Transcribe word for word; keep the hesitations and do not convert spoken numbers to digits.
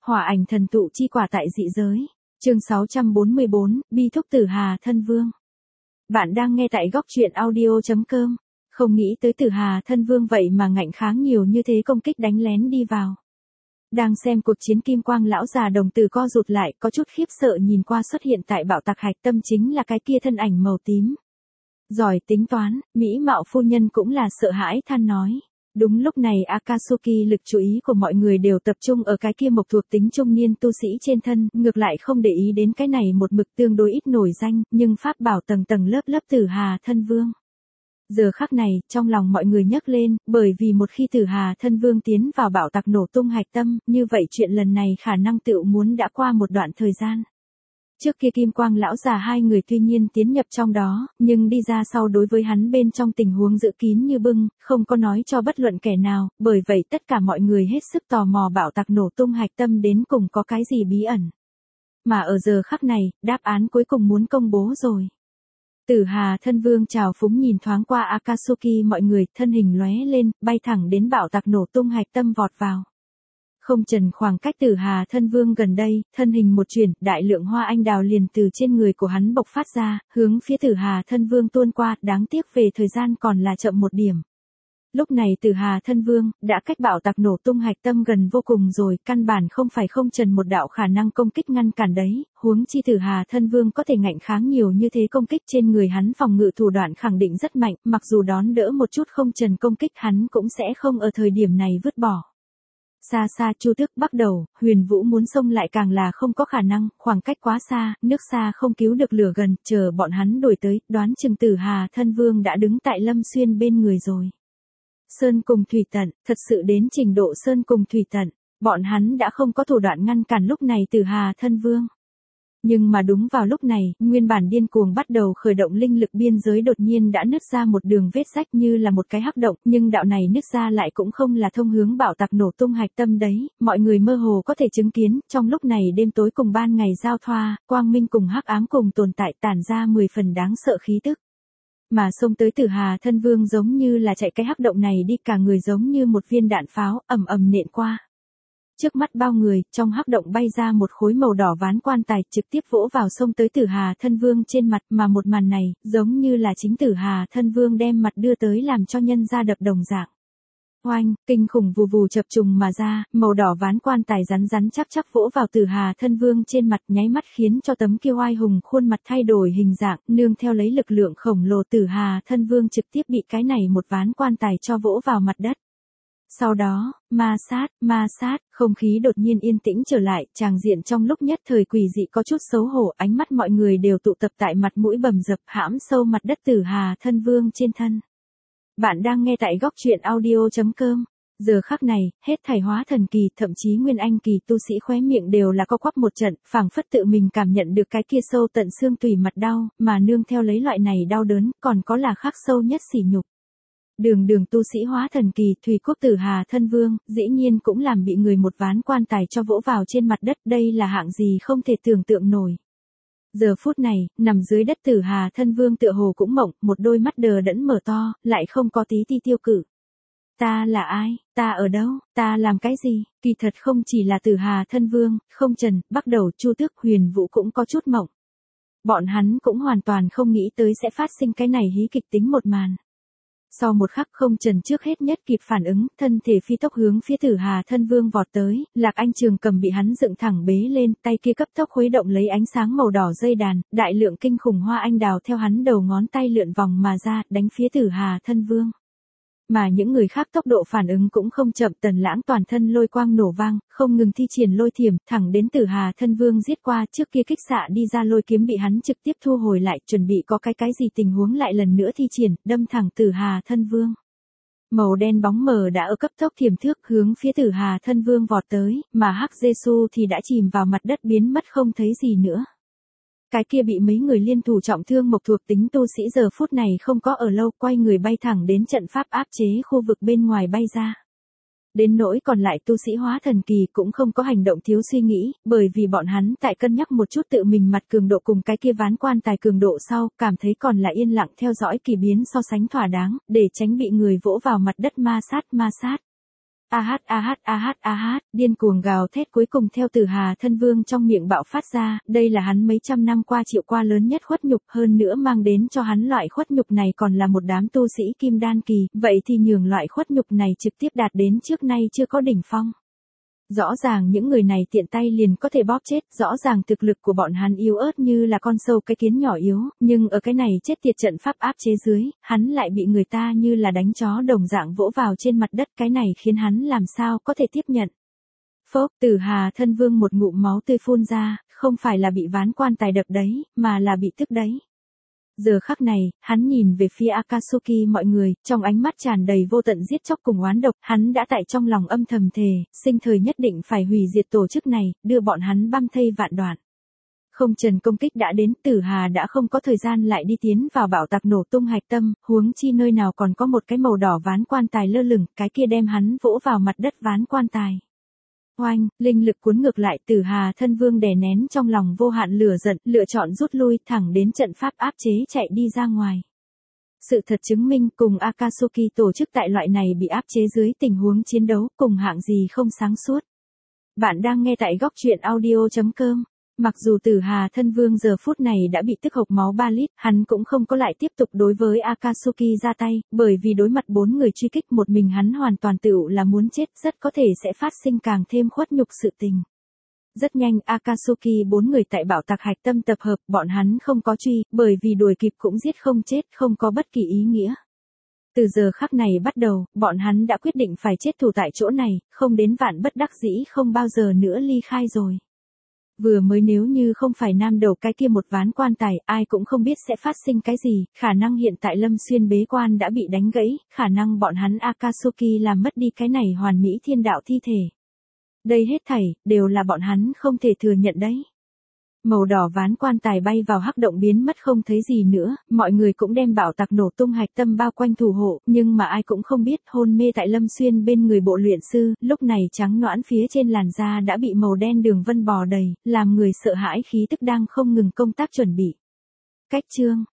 Hỏa ảnh thần tụ chi quả tại dị giới. Chương sáu trăm bốn mươi bốn, bi thúc Tử Hà Thân Vương. Bạn đang nghe tại góc truyện audio chấm com. Không nghĩ tới Tử Hà Thân Vương vậy mà ngạnh kháng nhiều như thế, công kích đánh lén đi vào. Đang xem cuộc chiến, kim quang lão già đồng tử co rụt lại, có chút khiếp sợ nhìn qua xuất hiện tại bảo tạc hạch tâm chính là cái kia thân ảnh màu tím. Giỏi tính toán, mỹ mạo phu nhân cũng là sợ hãi than nói. Đúng lúc này Akatsuki lực chú ý của mọi người đều tập trung ở cái kia mộc thuộc tính trung niên tu sĩ trên thân, ngược lại không để ý đến cái này một mực tương đối ít nổi danh, nhưng pháp bảo tầng tầng lớp lớp Tử Hà Thân Vương. Giờ khắc này, trong lòng mọi người nhấc lên, bởi vì một khi Tử Hà Thân Vương tiến vào bảo tạc nổ tung hạch tâm, như vậy chuyện lần này khả năng tựu muốn đã qua một đoạn thời gian. Trước kia kim quang lão già hai người tuy nhiên tiến nhập trong đó, nhưng đi ra sau đối với hắn bên trong tình huống giữ kín như bưng, không có nói cho bất luận kẻ nào, bởi vậy tất cả mọi người hết sức tò mò bảo tạc nổ tung hạch tâm đến cùng có cái gì bí ẩn. Mà ở giờ khắc này, đáp án cuối cùng muốn công bố rồi. Tử Hà Thân Vương trào phúng nhìn thoáng qua Akatsuki mọi người, thân hình lóe lên, bay thẳng đến bảo tạc nổ tung hạch tâm vọt vào. Không trần khoảng cách Tử Hà Thân Vương gần đây, thân hình một chuyển, đại lượng hoa anh đào liền từ trên người của hắn bộc phát ra, hướng phía Tử Hà Thân Vương tuôn qua, đáng tiếc về thời gian còn là chậm một điểm. Lúc này Tử Hà Thân Vương đã cách bảo tạc nổ tung hạch tâm gần vô cùng rồi, căn bản không phải không trần một đạo khả năng công kích ngăn cản đấy, huống chi Tử Hà Thân Vương có thể ngạnh kháng nhiều như thế công kích trên người hắn, phòng ngự thủ đoạn khẳng định rất mạnh, mặc dù đón đỡ một chút không trần công kích hắn cũng sẽ không ở thời điểm này vứt bỏ. Xa xa Chu Tước bắt đầu, Huyền Vũ muốn xông lại càng là không có khả năng, khoảng cách quá xa, nước xa không cứu được lửa gần, chờ bọn hắn đuổi tới, đoán chừng Tử Hà Thân Vương đã đứng tại Lâm Xuyên bên người rồi. Sơn cùng thủy tận, thật sự đến trình độ sơn cùng thủy tận, bọn hắn đã không có thủ đoạn ngăn cản lúc này Tử Hà Thân Vương. Nhưng mà đúng vào lúc này, nguyên bản điên cuồng bắt đầu khởi động linh lực biên giới đột nhiên đã nứt ra một đường vết rách như là một cái hắc động, nhưng đạo này nứt ra lại cũng không là thông hướng bảo tạc nổ tung hạch tâm đấy, mọi người mơ hồ có thể chứng kiến, trong lúc này đêm tối cùng ban ngày giao thoa, quang minh cùng hắc ám cùng tồn tại tản ra mười phần đáng sợ khí tức. Mà xông tới Tử Hà Thân Vương giống như là chạy cái hắc động này đi, cả người giống như một viên đạn pháo, ầm ầm nện qua. Trước mắt bao người, trong hắc động bay ra một khối màu đỏ ván quan tài, trực tiếp vỗ vào xông tới Tử Hà Thân Vương trên mặt, mà một màn này, giống như là chính Tử Hà Thân Vương đem mặt đưa tới làm cho nhân ra đập đồng dạng. Oanh, kinh khủng vù vù chập trùng mà ra, màu đỏ ván quan tài rắn rắn chắc chắc vỗ vào Tử Hà Thân Vương trên mặt, nháy mắt khiến cho tấm kia oai hùng khuôn mặt thay đổi hình dạng, nương theo lấy lực lượng khổng lồ Tử Hà Thân Vương trực tiếp bị cái này một ván quan tài cho vỗ vào mặt đất. Sau đó, ma sát, ma sát, không khí đột nhiên yên tĩnh trở lại, tràng diện trong lúc nhất thời quỷ dị có chút xấu hổ, ánh mắt mọi người đều tụ tập tại mặt mũi bầm dập, hãm sâu mặt đất Tử Hà Thân Vương trên thân. Bạn đang nghe tại góc truyện audio chấm com. Giờ khắc này, hết thảy hóa thần kỳ, thậm chí nguyên anh kỳ tu sĩ khóe miệng đều là co quắp một trận, phảng phất tự mình cảm nhận được cái kia sâu tận xương tủy mặt đau, mà nương theo lấy loại này đau đớn, còn có là khắc sâu nhất sỉ nhục. Đường đường tu sĩ hóa thần kỳ, Thủy Quốc Tử Hà Thân Vương, dĩ nhiên cũng làm bị người một ván quan tài cho vỗ vào trên mặt đất, đây là hạng gì không thể tưởng tượng nổi. Giờ phút này, nằm dưới đất Tử Hà Thân Vương tựa hồ cũng mộng, một đôi mắt đờ đẫn mở to, lại không có tí ti tiêu cự. Ta là ai, ta ở đâu, ta làm cái gì, kỳ thật không chỉ là Tử Hà Thân Vương, không trần, bắt đầu Chu Tước, Huyền Vũ cũng có chút mộng. Bọn hắn cũng hoàn toàn không nghĩ tới sẽ phát sinh cái này hí kịch tính một màn. Sau một khắc không trần trước hết nhất kịp phản ứng, thân thể phi tốc hướng phía Tử Hà Thân Vương vọt tới, Lạc Anh Trường cầm bị hắn dựng thẳng bế lên, tay kia cấp tốc khuấy động lấy ánh sáng màu đỏ dây đàn, đại lượng kinh khủng hoa anh đào theo hắn đầu ngón tay lượn vòng mà ra, đánh phía Tử Hà Thân Vương. Mà những người khác tốc độ phản ứng cũng không chậm, Tần Lãng toàn thân lôi quang nổ vang, không ngừng thi triển lôi thiểm, thẳng đến Tử Hà Thân Vương giết qua, trước kia kích xạ đi ra lôi kiếm bị hắn trực tiếp thu hồi lại, chuẩn bị có cái cái gì tình huống lại lần nữa thi triển, đâm thẳng Tử Hà Thân Vương. Màu đen bóng mờ đã ở cấp tốc thiểm thước hướng phía Tử Hà Thân Vương vọt tới, mà Hắc Giê-xu thì đã chìm vào mặt đất biến mất không thấy gì nữa. Cái kia bị mấy người liên thủ trọng thương mộc thuộc tính tu sĩ giờ phút này không có ở lâu, quay người bay thẳng đến trận pháp áp chế khu vực bên ngoài bay ra. Đến nỗi còn lại tu sĩ hóa thần kỳ cũng không có hành động thiếu suy nghĩ, bởi vì bọn hắn tại cân nhắc một chút tự mình mặt cường độ cùng cái kia ván quan tài cường độ sau, cảm thấy còn là yên lặng theo dõi kỳ biến so sánh thỏa đáng, để tránh bị người vỗ vào mặt đất ma sát ma sát. A hát a hát a hát a hát, điên cuồng gào thét cuối cùng theo Tử Hà Thân Vương trong miệng bạo phát ra, đây là hắn mấy trăm năm qua chịu qua lớn nhất khuất nhục, hơn nữa mang đến cho hắn loại khuất nhục này còn là một đám tu sĩ kim đan kỳ, vậy thì nhường loại khuất nhục này trực tiếp đạt đến trước nay chưa có đỉnh phong. Rõ ràng những người này tiện tay liền có thể bóp chết, rõ ràng thực lực của bọn hắn yếu ớt như là con sâu cái kiến nhỏ yếu, nhưng ở cái này chết tiệt trận pháp áp chế dưới, hắn lại bị người ta như là đánh chó đồng dạng vỗ vào trên mặt đất, cái này khiến hắn làm sao có thể tiếp nhận. Phốc, Tử Hà Thân Vương một ngụm máu tươi phun ra, không phải là bị ván quan tài đập đấy, mà là bị tức đấy. Giờ khắc này, hắn nhìn về phía Akatsuki mọi người, trong ánh mắt tràn đầy vô tận giết chóc cùng oán độc, hắn đã tại trong lòng âm thầm thề, sinh thời nhất định phải hủy diệt tổ chức này, đưa bọn hắn băm thây vạn đoạn. Không trần công kích đã đến, Tử Hà đã không có thời gian lại đi tiến vào bảo tạc nổ tung hạch tâm, huống chi nơi nào còn có một cái màu đỏ ván quan tài lơ lửng, cái kia đem hắn vỗ vào mặt đất ván quan tài. Oanh, linh lực cuốn ngược lại, Tử Hà Thân Vương đè nén trong lòng vô hạn lửa giận, lựa chọn rút lui thẳng đến trận pháp áp chế chạy đi ra ngoài. Sự thật chứng minh cùng Akatsuki tổ chức tại loại này bị áp chế dưới tình huống chiến đấu cùng hạng gì không sáng suốt. Bạn đang nghe tại góc truyện audio chấm com. Mặc dù Tử Hà Thân Vương giờ phút này đã bị tức hộc máu ba lít, hắn cũng không có lại tiếp tục đối với Akatsuki ra tay, bởi vì đối mặt bốn người truy kích một mình hắn hoàn toàn tựu là muốn chết, rất có thể sẽ phát sinh càng thêm khuất nhục sự tình. Rất nhanh Akatsuki bốn người tại bảo tạc hạch tâm tập hợp, bọn hắn không có truy, bởi vì đuổi kịp cũng giết không chết, không có bất kỳ ý nghĩa. Từ giờ khắc này bắt đầu, bọn hắn đã quyết định phải chết thủ tại chỗ này, không đến vạn bất đắc dĩ không bao giờ nữa ly khai rồi. Vừa mới nếu như không phải nam đầu cái kia một ván quan tài, ai cũng không biết sẽ phát sinh cái gì, khả năng hiện tại Lâm Xuyên bế quan đã bị đánh gãy, khả năng bọn hắn Akatsuki làm mất đi cái này hoàn mỹ thiên đạo thi thể. Đây hết thảy, đều là bọn hắn không thể thừa nhận đấy. Màu đỏ ván quan tài bay vào hắc động biến mất không thấy gì nữa, mọi người cũng đem bảo tạc nổ tung hạch tâm bao quanh thủ hộ, nhưng mà ai cũng không biết hôn mê tại Lâm Xuyên bên người bộ luyện sư, lúc này trắng nõn phía trên làn da đã bị màu đen đường vân bò đầy, làm người sợ hãi khí tức đang không ngừng công tác chuẩn bị. Cách chương